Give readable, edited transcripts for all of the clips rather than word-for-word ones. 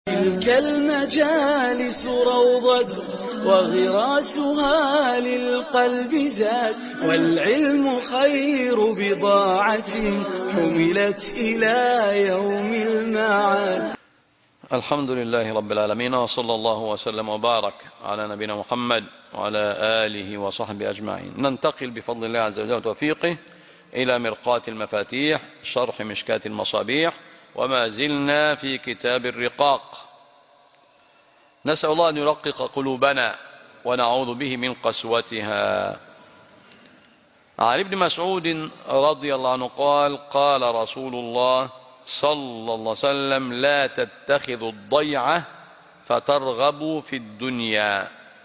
تلك المجالس روضة وغراسها للقلب زاد، والعلم خير بضاعة حملت إلى يوم المعاد. الحمد لله رب العالمين، وصلى الله وسلم وبارك على نبينا محمد وعلى آله وصحبه أجمعين. ننتقل بفضل الله عز وجل وتوفيقه إلى مرقاة المفاتيح، شرح مشكاة المصابيح، وما زلنا في كتاب الرقاق. نسأل الله أن يرقق قلوبنا ونعوذ به من قسوتها. عن ابن مسعود رضي الله عنه قال: قال رسول الله صلى الله عليه وسلم: لا تتخذوا الضيعة فترغبوا في الدنيا.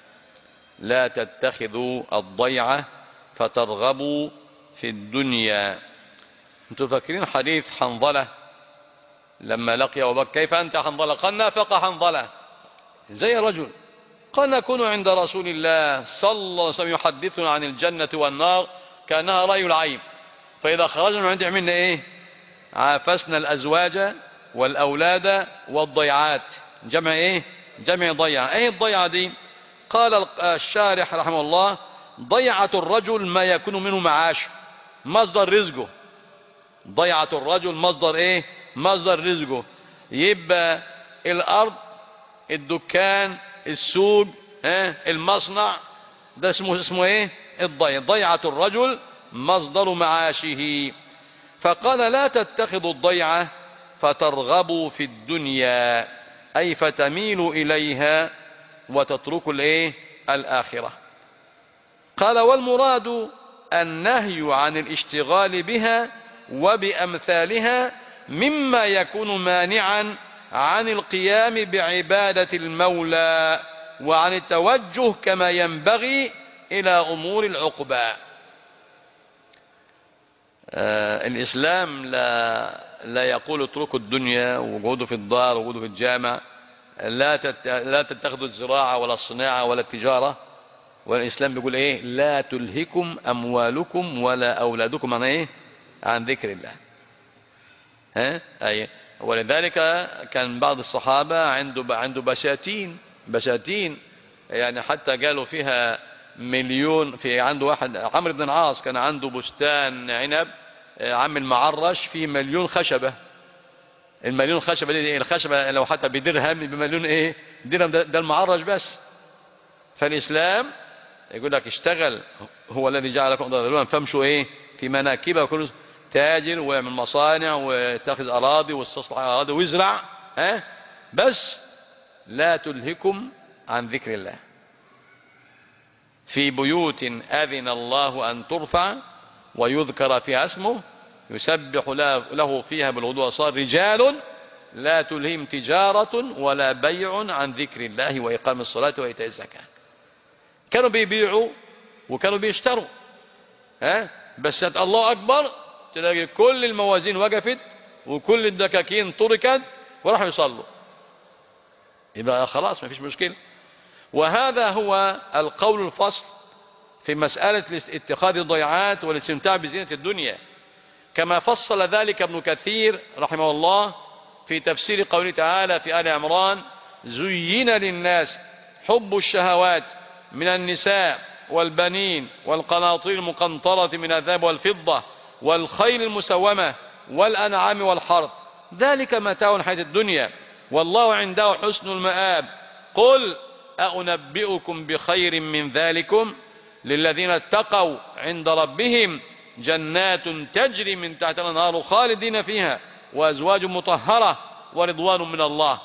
لا تتخذوا الضيعة فترغبوا في الدنيا. انتم فاكرين حديث حنظلة لما لقي أبو بكر: كيف أنت حنظلة؟ قال: نافق حنظلة زي رجل. قال: نكون عند رسول الله صلى الله عليه وسلم يحدثنا عن الجنة والنار كأنها رأي العين، فإذا خرجنا من عنده عملنا إيه؟ عافسنا الأزواج والأولاد والضيعات. جمع إيه؟ جمع ضيعة. إيه الضيعة دي؟ قال الشارح رحمه الله: ضيعة الرجل ما يكون منه معاشه، مصدر رزقه. ضيعة الرجل مصدر إيه؟ مصدر رزقه. يبقى الأرض، الدكان، السوق، المصنع، ده اسمه إيه؟ الضيعة. ضيعة الرجل مصدر معاشه. فقال: لا تتخذوا الضيعة فترغبوا في الدنيا، أي فتميلوا إليها وتتركوا الإيه؟ الآخرة. قال: والمراد النهي عن الاشتغال بها وبأمثالها مما يكون مانعا عن القيام بعبادة المولى وعن التوجه كما ينبغي إلى أمور العقبى. الإسلام لا يقول اتركوا الدنيا ووجودوا في الدار ووجودوا في الجامع، لا تتخذوا الزراعة ولا الصناعة ولا التجارة. والإسلام بيقول إيه؟ لا تلهكم أموالكم ولا أولادكم عن إيه؟ عن ذكر الله. أي. ولذلك كان بعض الصحابة عنده بساتين، يعني حتى قالوا فيها مليون. عنده واحد عمرو بن العاص كان عنده بستان عنب عامل معرش فيه مليون خشبة. المليون خشبة دي، الخشبة لو حتى بدرهم بمليون ايه درهم، ده المعرش بس. فالإسلام يقول لك اشتغل، هو الذي جعلكم ذلولا فامشوا ايه في مناكبها، كل تاجر ويعمل مصانع ويتخذ أراضي ويستصلح أراضي ويزرع، بس لا تلهكم عن ذكر الله. في بيوت أذن الله أن ترفع ويذكر فيها اسمه يسبح له فيها بالغدو والآصال رجال لا تلهم تجارة ولا بيع عن ذكر الله وإقام الصلاة وإيتاء الزكاة. كانوا بيبيعوا وكانوا بيشتروا، بس الله أكبر تلاقي كل الموازين وقفت وكل الدكاكين تركت وراحوا يصلوا، يبقى خلاص ما فيش مشكلة. وهذا هو القول الفصل في مسألة اتخاذ الضيعات والاستمتاع بزينة الدنيا، كما فصل ذلك ابن كثير رحمه الله في تفسير قوله تعالى في آل عمران: زين للناس حب الشهوات من النساء والبنين والقناطير المقنطرة من الذهب والفضة والخيل المسومة والأنعام والحرث، ذلك متاع الحياة الدنيا والله عنده حسن المآب. قل أنبئكم بخير من ذلكم للذين اتقوا عند ربهم جنات تجري من تحتها الأنهار خالدين فيها وأزواج مطهرة ورضوان من الله.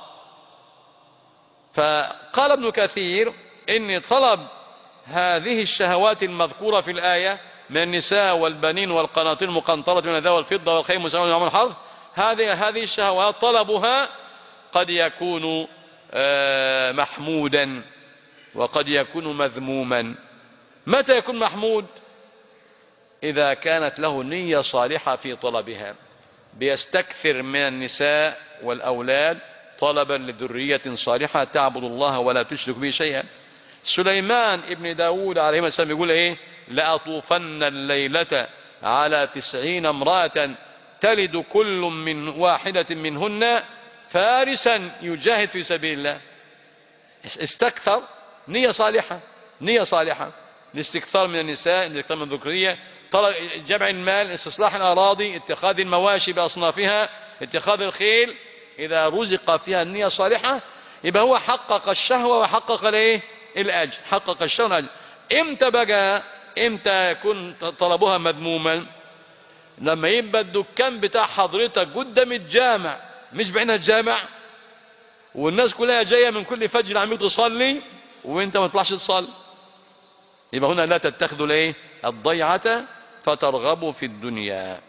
فقال ابن كثير إن طلب هذه الشهوات المذكورة في الآية من النساء والبنين والقناطير المقنطرة من الذهب والفضة والخيل المسومة والأنعام والحرث، هذه الشهوات طلبها قد يكون محمودا وقد يكون مذموما. متى يكون محمود؟ إذا كانت له نية صالحة في طلبها، بيستكثر من النساء والأولاد طلبا لذرية صالحة تعبد الله ولا تشرك به شيئا. سليمان ابن داود عليه السلام يقول ايه: لأطوفن الليلة على 90 امرأة تلد كل من واحدة منهن فارسا يجاهد في سبيل الله، استكثر، نية صالحة، نية صالحة، الاستكثار من النساء، الاستكثار من الذكورية، جمع المال، استصلاح الأراضي، اتخاذ المواشي بأصنافها، اتخاذ الخيل، إذا رزق فيها النية الصالحة يبقى هو حقق الشهوة وحقق الايه؟ الأجر، حقق الشهوة والأجر. امتى بقى؟ امتى يكون طلبها مذموما؟ لما يبقى الدكان بتاع حضرتك قدام الجامع، مش بعينها الجامع، والناس كلها جاية من كل فجر عم تصلي وانت ما تطلعش تصلي، يبقى هنا لا تتخذوا الايه؟ الضيعة فترغبوا في الدنيا.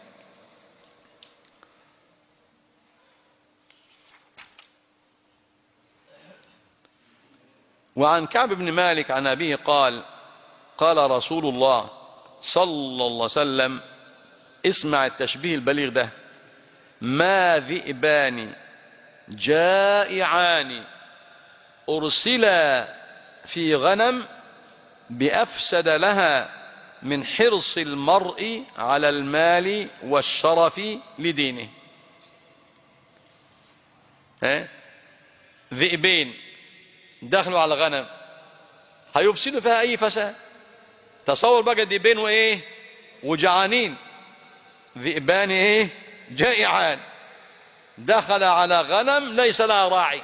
وعن كعب بن مالك عن أبيه قال: قال رسول الله صلى الله عليه وسلم، اسمع التشبيه البليغ ده: ما ذئبان جائعان أرسلا في غنم بأفسد لها من حرص المرء على المال والشرف لدينه. ذئبين دخلوا على غنم، هيفسدوا فيها أي فساد. تصور بقى ذئبين وإيه؟ وجعانين، ذئبان إيه؟ جائعان، دخل على غنم ليس لها راعي.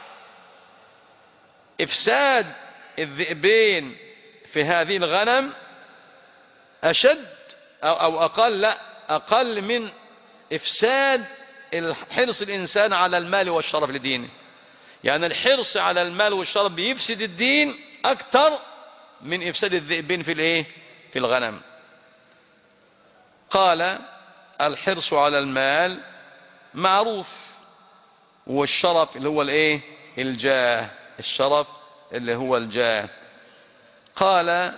إفساد الذئبين في هذه الغنم أشد أو أقل، لا أقل من إفساد حرص الإنسان على المال والشرف لدينه. يعني الحرص على المال والشرف بيفسد الدين أكثر من إفساد الذئبين في الإيه؟ في الغنم. قال: الحرص على المال معروف، والشرف اللي هو الإيه؟ الجاه، الشرف اللي هو الجاه. قال: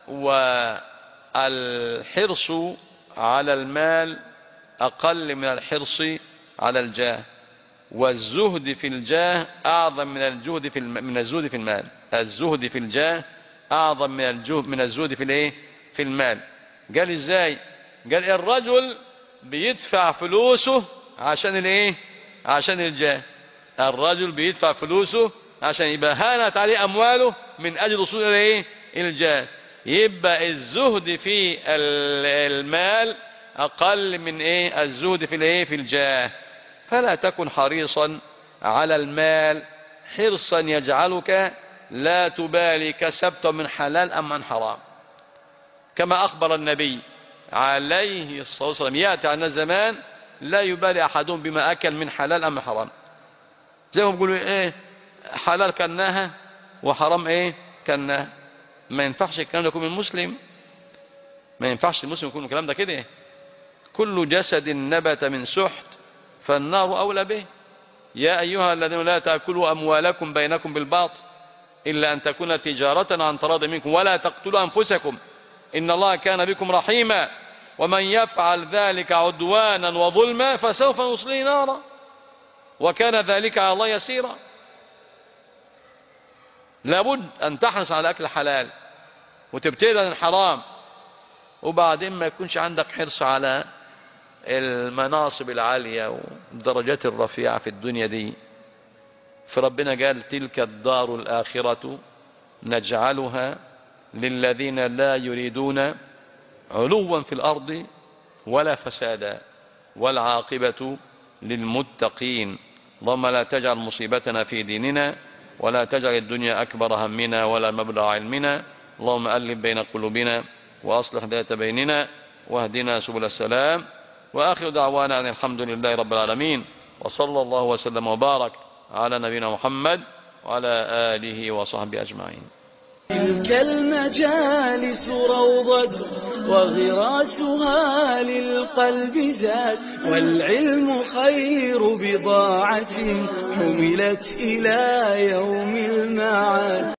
والحرص على المال أقل من الحرص على الجاه، والزهد في الجاه أعظم من الزهد في المال. الزهد في الجاه أعظم من الزهد في الايه؟ في المال. قال ازاي؟ قال الرجل بيدفع فلوسه عشان الايه؟ عشان الجاه. الرجل بيدفع فلوسه عشان يبقى هانت عليه أمواله من أجل وصول الايه؟ الجاه. يبقى الزهد في المال أقل من ايه؟ الزهد في الايه؟ في الجاه. فلا تكن حريصا على المال حرصا يجعلك لا تبالي كسبت من حلال أم من حرام، كما أخبر النبي عليه الصلاة والسلام: يأتي عنا زمان لا يبالي أحدهم بما أكل من حلال أم من حرام. زي ما بيقولوا إيه؟ حلال كناها وحرام إيه؟ كناها. ما ينفعش الكلام ده يكون من مسلم، ما ينفعش المسلم يكون الكلام ده كده. كل جسد نبت من سحت فالنار أولى به. يا أيها الذين لا تأكلوا أموالكم بينكم بالباطل إلا أن تكون تجارة عن تراض منكم ولا تقتلوا أنفسكم إن الله كان بكم رحيما ومن يفعل ذلك عدوانا وظلما فسوف نصليه نارا وكان ذلك على الله يسيرا. لابد أن تحرص على أكل حلال وتبتعد عن الحرام، وبعدين ما يكونش عندك حرص على المناصب العالية والدرجات الرفيعة في الدنيا دي. فربنا قال: تلك الدار الآخرة نجعلها للذين لا يريدون علوا في الأرض ولا فسادا والعاقبة للمتقين. اللهم لا تجعل مصيبتنا في ديننا ولا تجعل الدنيا أكبر همنا ولا مبلغ علمنا. اللهم ألف بين قلوبنا وأصلح ذات بيننا واهدنا سبل السلام. وآخر دعوانا أن الحمد لله رب العالمين، وصلى الله وسلم وبارك على نبينا محمد وعلى آله وصحبه أجمعين. تلك المجالس روضة وغراسها للقلب زاد، والعلم خير بضاعة حملت إلى يوم المعاد.